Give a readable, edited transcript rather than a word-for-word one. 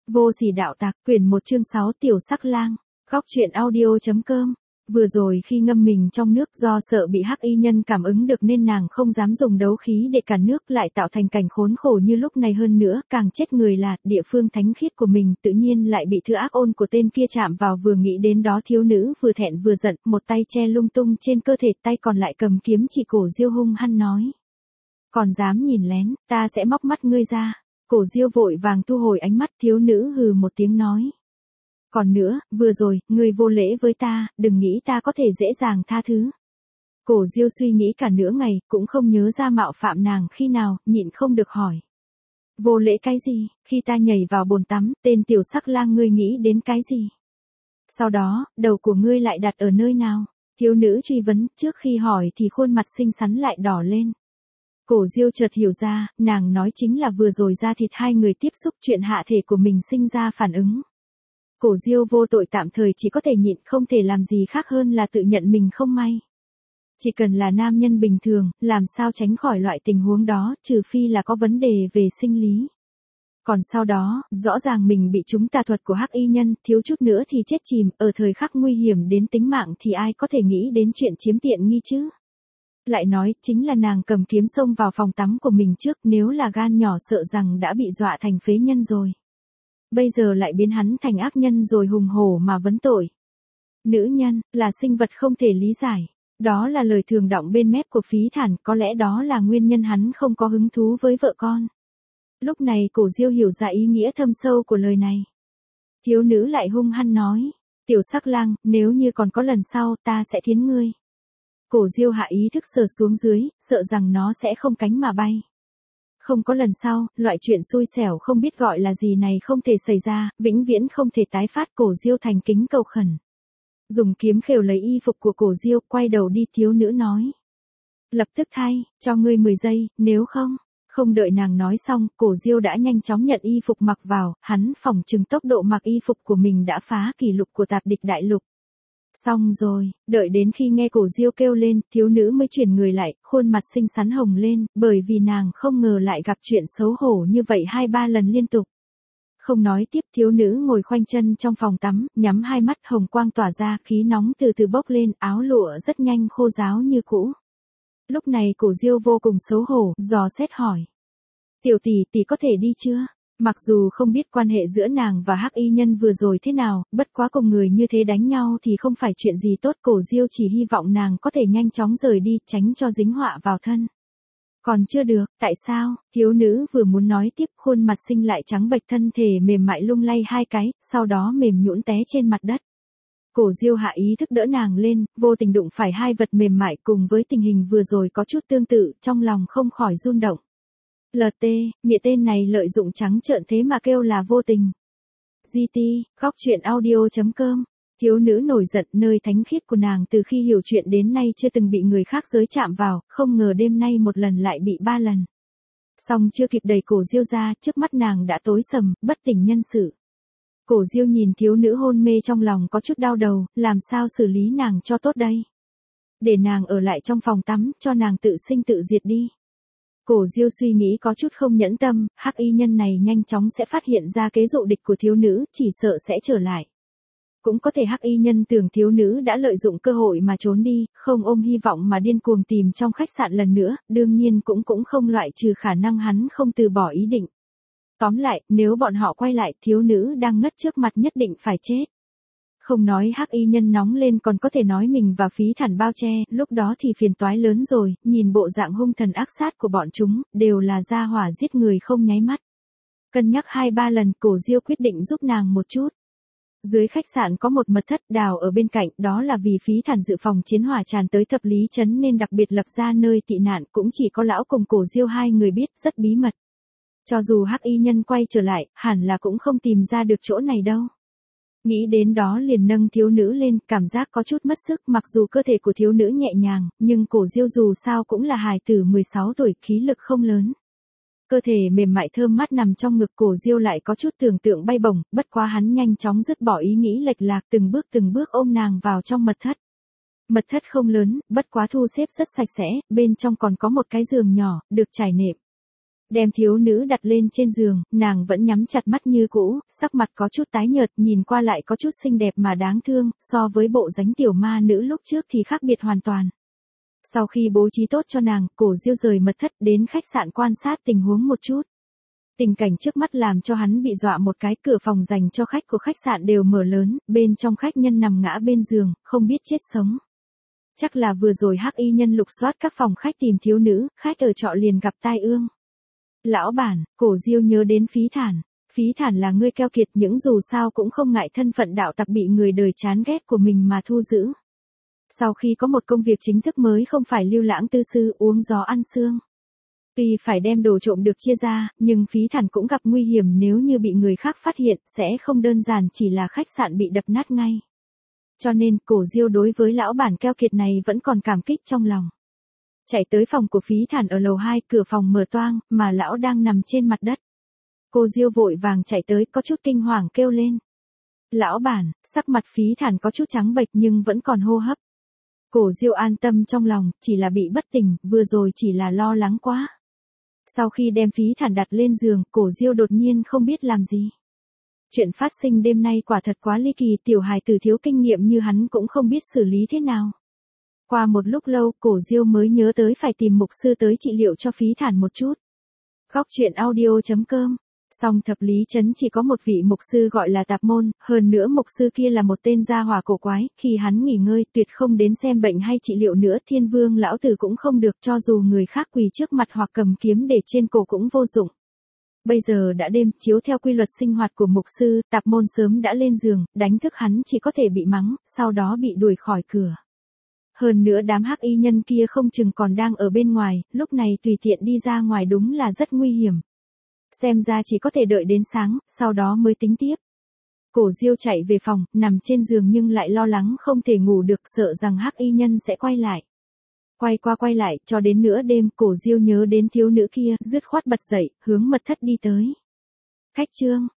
Vô sỉ đạo tặc, quyển 1 chương 6 tiểu sắc lang, góc truyện audio.com. Vừa rồi khi ngâm mình trong nước do sợ bị hắc y nhân cảm ứng được nên nàng không dám dùng đấu khí để cản nước lại tạo thành cảnh khốn khổ như lúc này hơn nữa, càng chết người là địa phương thánh khiết của mình tự nhiên lại bị thứ ác ôn của tên kia chạm vào vừa nghĩ đến đó thiếu nữ vừa thẹn vừa giận, một tay che lung tung trên cơ thể tay còn lại cầm kiếm chỉ cổ Diêu hung hăng nói. Còn dám nhìn lén, ta sẽ móc mắt ngươi ra. Cổ Diêu vội vàng thu hồi ánh mắt thiếu nữ hừ một tiếng nói. Còn nữa, vừa rồi, ngươi vô lễ với ta, đừng nghĩ ta có thể dễ dàng tha thứ. Cổ Diêu suy nghĩ cả nửa ngày, cũng không nhớ ra mạo phạm nàng khi nào, nhịn không được hỏi. Vô lễ cái gì, khi ta nhảy vào bồn tắm, tên tiểu sắc lang ngươi nghĩ đến cái gì? Sau đó, đầu của ngươi lại đặt ở nơi nào? Thiếu nữ truy vấn, trước khi hỏi thì khuôn mặt xinh xắn lại đỏ lên. Cổ Diêu chợt hiểu ra, nàng nói chính là vừa rồi da thịt hai người tiếp xúc chuyện hạ thể của mình sinh ra phản ứng. Cổ Diêu vô tội tạm thời chỉ có thể nhịn không thể làm gì khác hơn là tự nhận mình không may. Chỉ cần là nam nhân bình thường, làm sao tránh khỏi loại tình huống đó, trừ phi là có vấn đề về sinh lý. Còn sau đó, rõ ràng mình bị trúng tà thuật của hắc y nhân, thiếu chút nữa thì chết chìm, ở thời khắc nguy hiểm đến tính mạng thì ai có thể nghĩ đến chuyện chiếm tiện nghi chứ? Lại nói, chính là nàng cầm kiếm xông vào phòng tắm của mình trước, nếu là gan nhỏ sợ rằng đã bị dọa thành phế nhân rồi. Bây giờ lại biến hắn thành ác nhân rồi hùng hổ mà vấn tội. Nữ nhân, là sinh vật không thể lý giải. Đó là lời thường đọng bên mép của Phí Thản, có lẽ đó là nguyên nhân hắn không có hứng thú với vợ con. Lúc này Cổ Diêu hiểu ra ý nghĩa thâm sâu của lời này. Thiếu nữ lại hung hăng nói, tiểu sắc lang, nếu như còn có lần sau ta sẽ thiến ngươi. Cổ Diêu hạ ý thức sờ xuống dưới, sợ rằng nó sẽ không cánh mà bay. Không có lần sau, loại chuyện xui xẻo không biết gọi là gì này không thể xảy ra, vĩnh viễn không thể tái phát. Cổ Diêu thành kính cầu khẩn. Dùng kiếm khều lấy y phục của Cổ Diêu, quay đầu đi thiếu nữ nói. Lập tức thay, cho ngươi 10 giây, nếu không. Không đợi nàng nói xong, Cổ Diêu đã nhanh chóng nhận y phục mặc vào, hắn phỏng chừng tốc độ mặc y phục của mình đã phá kỷ lục của tạp địch đại lục. Xong rồi, đợi đến khi nghe Cổ Diêu kêu lên, thiếu nữ mới chuyển người lại, khuôn mặt xinh xắn hồng lên, bởi vì nàng không ngờ lại gặp chuyện xấu hổ như vậy 2-3 lần liên tục. Không nói tiếp, thiếu nữ ngồi khoanh chân trong phòng tắm, nhắm hai mắt, hồng quang tỏa ra, khí nóng từ từ bốc lên, áo lụa rất nhanh khô ráo như cũ. Lúc này Cổ Diêu vô cùng xấu hổ, dò xét hỏi. Tiểu tỷ có thể đi chưa? Mặc dù không biết quan hệ giữa nàng và hắc y nhân vừa rồi thế nào, bất quá cùng người như thế đánh nhau thì không phải chuyện gì tốt. Cổ Diêu chỉ hy vọng nàng có thể nhanh chóng rời đi, tránh cho dính họa vào thân. Còn chưa được, tại sao? Thiếu nữ vừa muốn nói tiếp, khuôn mặt xinh lại trắng bệch, thân thể mềm mại lung lay hai cái, sau đó mềm nhũn té trên mặt đất. Cổ Diêu hạ ý thức đỡ nàng lên, vô tình đụng phải hai vật mềm mại, cùng với tình hình vừa rồi có chút tương tự, trong lòng không khỏi run động. LT, nghĩa tên này lợi dụng trắng trợn thế mà kêu là vô tình. GT, góc truyện audio.com. Thiếu nữ nổi giận, nơi thánh khiết của nàng từ khi hiểu chuyện đến nay chưa từng bị người khác giới chạm vào, không ngờ đêm nay một lần lại bị 3 lần. Xong chưa kịp đẩy Cổ Diêu ra, trước mắt nàng đã tối sầm, bất tỉnh nhân sự. Cổ Diêu nhìn thiếu nữ hôn mê trong lòng có chút đau đầu, làm sao xử lý nàng cho tốt đây? Để nàng ở lại trong phòng tắm, cho nàng tự sinh tự diệt đi. Cổ Diêu suy nghĩ có chút không nhẫn tâm, hắc y nhân này nhanh chóng sẽ phát hiện ra kế dụ địch của thiếu nữ, chỉ sợ sẽ trở lại. Cũng có thể hắc y nhân tưởng thiếu nữ đã lợi dụng cơ hội mà trốn đi, không ôm hy vọng mà điên cuồng tìm trong khách sạn lần nữa, đương nhiên cũng không loại trừ khả năng hắn không từ bỏ ý định. Tóm lại, nếu bọn họ quay lại, thiếu nữ đang ngất trước mặt nhất định phải chết. Không nói hắc y nhân nóng lên, còn có thể nói mình và Phí Thản bao che, lúc đó thì phiền toái lớn rồi, nhìn bộ dạng hung thần ác sát của bọn chúng, đều là gia hỏa giết người không nháy mắt. Cân nhắc 2-3 lần, Cổ Diêu quyết định giúp nàng một chút. Dưới khách sạn có một mật thất đào ở bên cạnh, đó là vì Phí Thản dự phòng chiến hỏa tràn tới thập lý trấn nên đặc biệt lập ra nơi tị nạn, cũng chỉ có lão cùng Cổ Diêu hai người biết, rất bí mật. Cho dù hắc y nhân quay trở lại, hẳn là cũng không tìm ra được chỗ này đâu. Nghĩ đến đó liền nâng thiếu nữ lên, cảm giác có chút mất sức, mặc dù cơ thể của thiếu nữ nhẹ nhàng, nhưng Cổ Diêu dù sao cũng là hài tử 16 tuổi, khí lực không lớn. Cơ thể mềm mại thơm mát nằm trong ngực Cổ Diêu lại có chút tưởng tượng bay bổng, bất quá hắn nhanh chóng dứt bỏ ý nghĩ lệch lạc, từng bước ôm nàng vào trong mật thất. Mật thất không lớn, bất quá thu xếp rất sạch sẽ, bên trong còn có một cái giường nhỏ, được trải nệm. Đem thiếu nữ đặt lên trên giường, nàng vẫn nhắm chặt mắt như cũ, sắc mặt có chút tái nhợt, nhìn qua lại có chút xinh đẹp mà đáng thương, so với bộ dáng tiểu ma nữ lúc trước thì khác biệt hoàn toàn. Sau khi bố trí tốt cho nàng, Cổ Diêu rời mật thất đến khách sạn quan sát tình huống một chút. Tình cảnh trước mắt làm cho hắn bị dọa một cái, cửa phòng dành cho khách của khách sạn đều mở lớn, bên trong khách nhân nằm ngã bên giường, không biết chết sống. Chắc là vừa rồi hắc y nhân lục soát các phòng khách tìm thiếu nữ, khách ở trọ liền gặp tai ương. Lão bản, Cổ Diêu nhớ đến Phí Thản. Phí Thản là người keo kiệt, những dù sao cũng không ngại thân phận đạo tặc bị người đời chán ghét của mình mà thu giữ. Sau khi có một công việc chính thức mới không phải lưu lãng tư sư uống gió ăn sương. Tuy phải đem đồ trộm được chia ra, nhưng Phí Thản cũng gặp nguy hiểm nếu như bị người khác phát hiện sẽ không đơn giản chỉ là khách sạn bị đập nát ngay. Cho nên Cổ Diêu đối với lão bản keo kiệt này vẫn còn cảm kích trong lòng. Chạy tới phòng của Phí Thản ở lầu 2, cửa phòng mở toang, mà lão đang nằm trên mặt đất. Cô Diêu vội vàng chạy tới, có chút kinh hoàng kêu lên. Lão bản, sắc mặt Phí Thản có chút trắng bệch nhưng vẫn còn hô hấp. Cổ Diêu an tâm trong lòng, chỉ là bị bất tỉnh, vừa rồi chỉ là lo lắng quá. Sau khi đem Phí Thản đặt lên giường, Cổ Diêu đột nhiên không biết làm gì. Chuyện phát sinh đêm nay quả thật quá ly kỳ, tiểu hài tử thiếu kinh nghiệm như hắn cũng không biết xử lý thế nào. Qua một lúc lâu, Cổ Diêu mới nhớ tới phải tìm mục sư tới trị liệu cho Phí Thản một chút. Góc truyện audio.com. Song Thập Lý Trấn chỉ có một vị mục sư gọi là Tạp Môn, hơn nữa mục sư kia là một tên gia hỏa cổ quái, khi hắn nghỉ ngơi tuyệt không đến xem bệnh hay trị liệu nữa, Thiên Vương lão tử cũng không được, cho dù người khác quỳ trước mặt hoặc cầm kiếm để trên cổ cũng vô dụng. Bây giờ đã đêm, chiếu theo quy luật sinh hoạt của mục sư, Tạp Môn sớm đã lên giường, đánh thức hắn chỉ có thể bị mắng, sau đó bị đuổi khỏi cửa. Hơn nữa đám hắc y nhân kia không chừng còn đang ở bên ngoài, lúc này tùy tiện đi ra ngoài đúng là rất nguy hiểm. Xem ra chỉ có thể đợi đến sáng, sau đó mới tính tiếp. Cổ Diêu chạy về phòng, nằm trên giường nhưng lại lo lắng không thể ngủ được, sợ rằng hắc y nhân sẽ quay lại. Quay qua quay lại, cho đến nửa đêm, Cổ Diêu nhớ đến thiếu nữ kia, dứt khoát bật dậy, hướng mật thất đi tới. Khách Trương,